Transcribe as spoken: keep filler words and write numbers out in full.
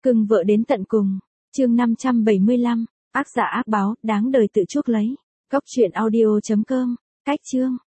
Cưng vợ đến tận cùng. Chương năm trăm bảy mươi lăm, ác giả ác báo, đáng đời tự chuốc lấy. Cóc truyện audio chấm com. Cách chương.